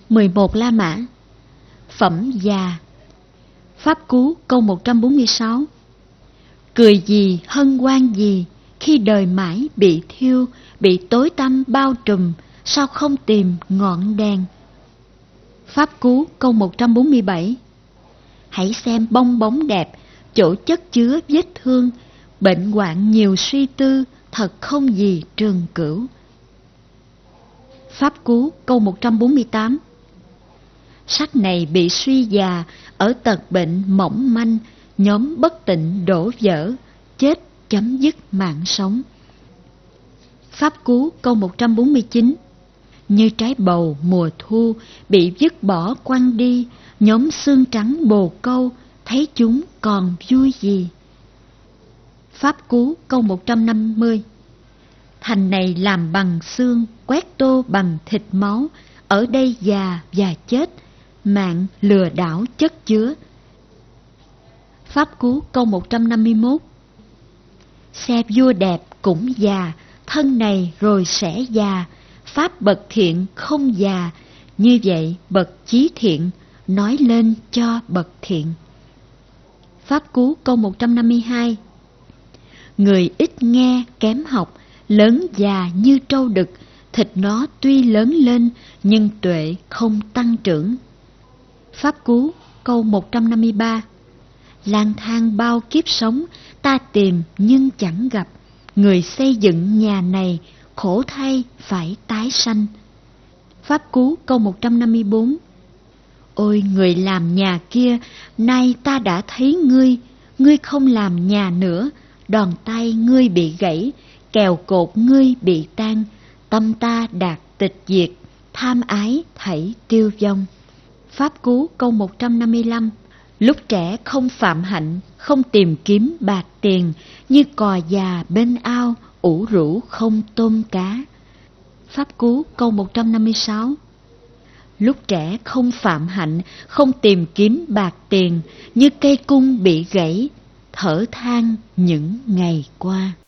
11 La Mã. Phẩm già. Pháp Cú câu 146. Cười gì hân hoan gì, khi đời mãi bị thiêu, bị tối tăm bao trùm, sao không tìm ngọn đèn? Pháp Cú câu 147. Hãy xem bong bóng đẹp, chỗ chất chứa vết thương, bệnh hoạn nhiều suy tư, thật không gì trường cửu. Pháp Cú câu 148. Sắc này bị suy già, ở tật bệnh mỏng manh, nhóm bất tịnh đổ vỡ, chết chấm dứt mạng sống. Pháp Cú câu 149. Như trái bầu mùa thu bị vứt bỏ quăng đi, nhóm xương trắng bồ câu, thấy chúng còn vui gì? Pháp Cú câu 150. Thành này làm bằng xương, quét tô bằng thịt máu, ở đây già và chết, mạng lừa đảo chất chứa. Pháp Cú câu 151. Xe vua đẹp cũng già, thân này rồi sẽ già, pháp bậc thiện không già, như vậy bậc chí thiện nói lên cho bậc thiện. Pháp Cú câu 152. Người ít nghe kém học, lớn già như trâu đực, thịt nó tuy lớn lên nhưng tuệ không tăng trưởng. Pháp Cú câu 153. Lang thang bao kiếp sống, ta tìm nhưng chẳng gặp, người xây dựng nhà này khổ thay phải tái sanh. Pháp Cú câu 154. Ôi người làm nhà kia, nay ta đã thấy ngươi, ngươi không làm nhà nữa, đòn tay ngươi bị gãy, kèo cột ngươi bị tan, tâm ta đạt tịch diệt, tham ái thảy tiêu vong. Pháp Cú câu 155. Lúc trẻ không phạm hạnh, không tìm kiếm bạc tiền, như cò già bên ao, ủ rũ không tôm cá. Pháp Cú câu 156. Lúc trẻ không phạm hạnh, không tìm kiếm bạc tiền, như cây cung bị gãy, thở than những ngày qua.